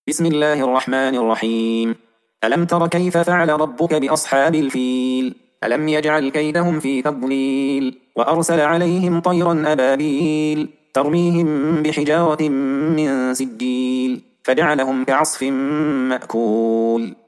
بسم الله الرحمن الرحيم. ألم تر كيف فعل ربك بأصحاب الفيل؟ ألم يجعل كيدهم في تضليل وأرسل عليهم طيرا أبابيل ترميهم بحجارة من سجيل فجعلهم كعصف مأكول.